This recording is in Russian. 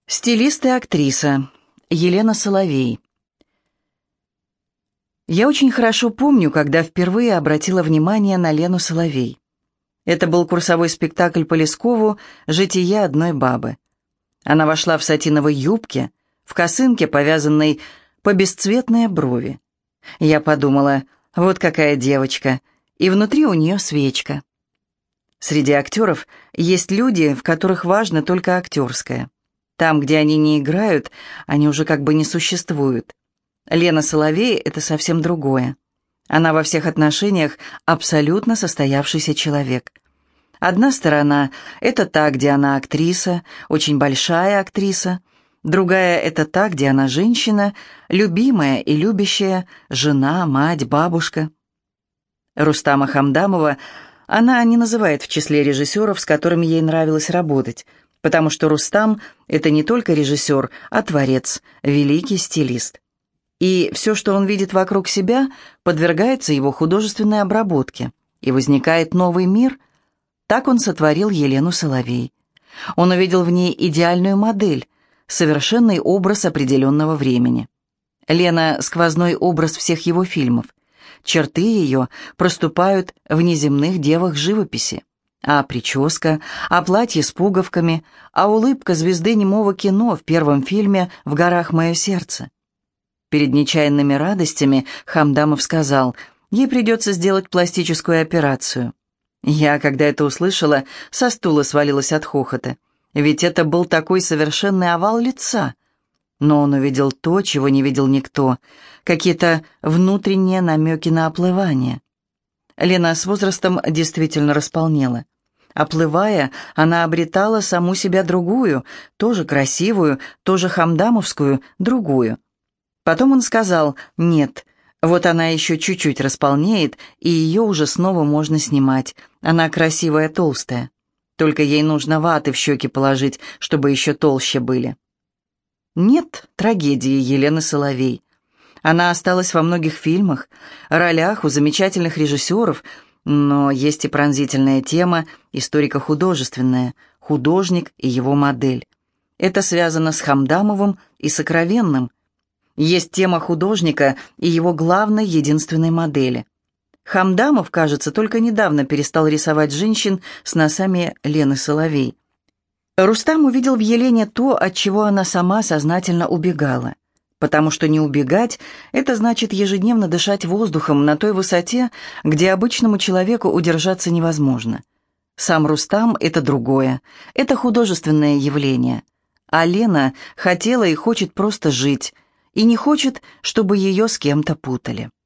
Стилист и актриса. Елена Соловей. Я очень хорошо помню, когда впервые обратила внимание на Лену Соловей. Это был курсовой спектакль по Лескову «Житие одной бабы». Она вошла в сатиновой юбке, в косынке, повязанной по бесцветные брови. Я подумала, вот какая девочка, и внутри у нее свечка. Среди актеров есть люди, в которых важно только актерское. Там, где они не играют, они уже как бы не существуют. Лена Соловей — это совсем другое. Она во всех отношениях абсолютно состоявшийся человек. Одна сторона — это та, где она актриса, очень большая актриса. Другая — это та, где она женщина, любимая и любящая, жена, мать, бабушка. Рустама Хамдамова она не называет в числе режиссеров, с которыми ей нравилось работать, потому что Рустам — это не только режиссер, а творец, великий стилист. И все, что он видит вокруг себя, подвергается его художественной обработке, и возникает новый мир. Так он сотворил Елену Соловей. Он увидел в ней идеальную модель, совершенный образ определенного времени. Лена — сквозной образ всех его фильмов. Черты ее проступают в неземных девах живописи. А прическа, а платье с пуговками, а улыбка звезды немого кино в первом фильме «В горах мое сердце». Перед нечаянными радостями Хамдамов сказал, ей придется сделать пластическую операцию. Я, когда это услышала, со стула свалилась от хохота. Ведь это был такой совершенный овал лица. Но он увидел то, чего не видел никто, какие-то внутренние намеки на оплывание. Лена с возрастом действительно располнела. Оплывая, она обретала саму себя другую, тоже красивую, тоже хамдамовскую, другую. Потом он сказал, нет, вот она еще чуть-чуть располнеет, и ее уже снова можно снимать. Она красивая, толстая. Только ей нужно ваты в щеки положить, чтобы еще толще были. Нет трагедии Елены Соловей. Она осталась во многих фильмах, ролях у замечательных режиссеров, но есть и пронзительная тема, историко-художественная, художник и его модель. Это связано с Хамдамовым и сокровенным. Есть тема художника и его главной, единственной модели. Хамдамов, кажется, только недавно перестал рисовать женщин с носами Лены Соловей. Рустам увидел в Елене то, от чего она сама сознательно убегала. Потому что не убегать — это значит ежедневно дышать воздухом на той высоте, где обычному человеку удержаться невозможно. Сам Рустам — это другое, это художественное явление. А Лена хотела и хочет просто жить, и не хочет, чтобы ее с кем-то путали.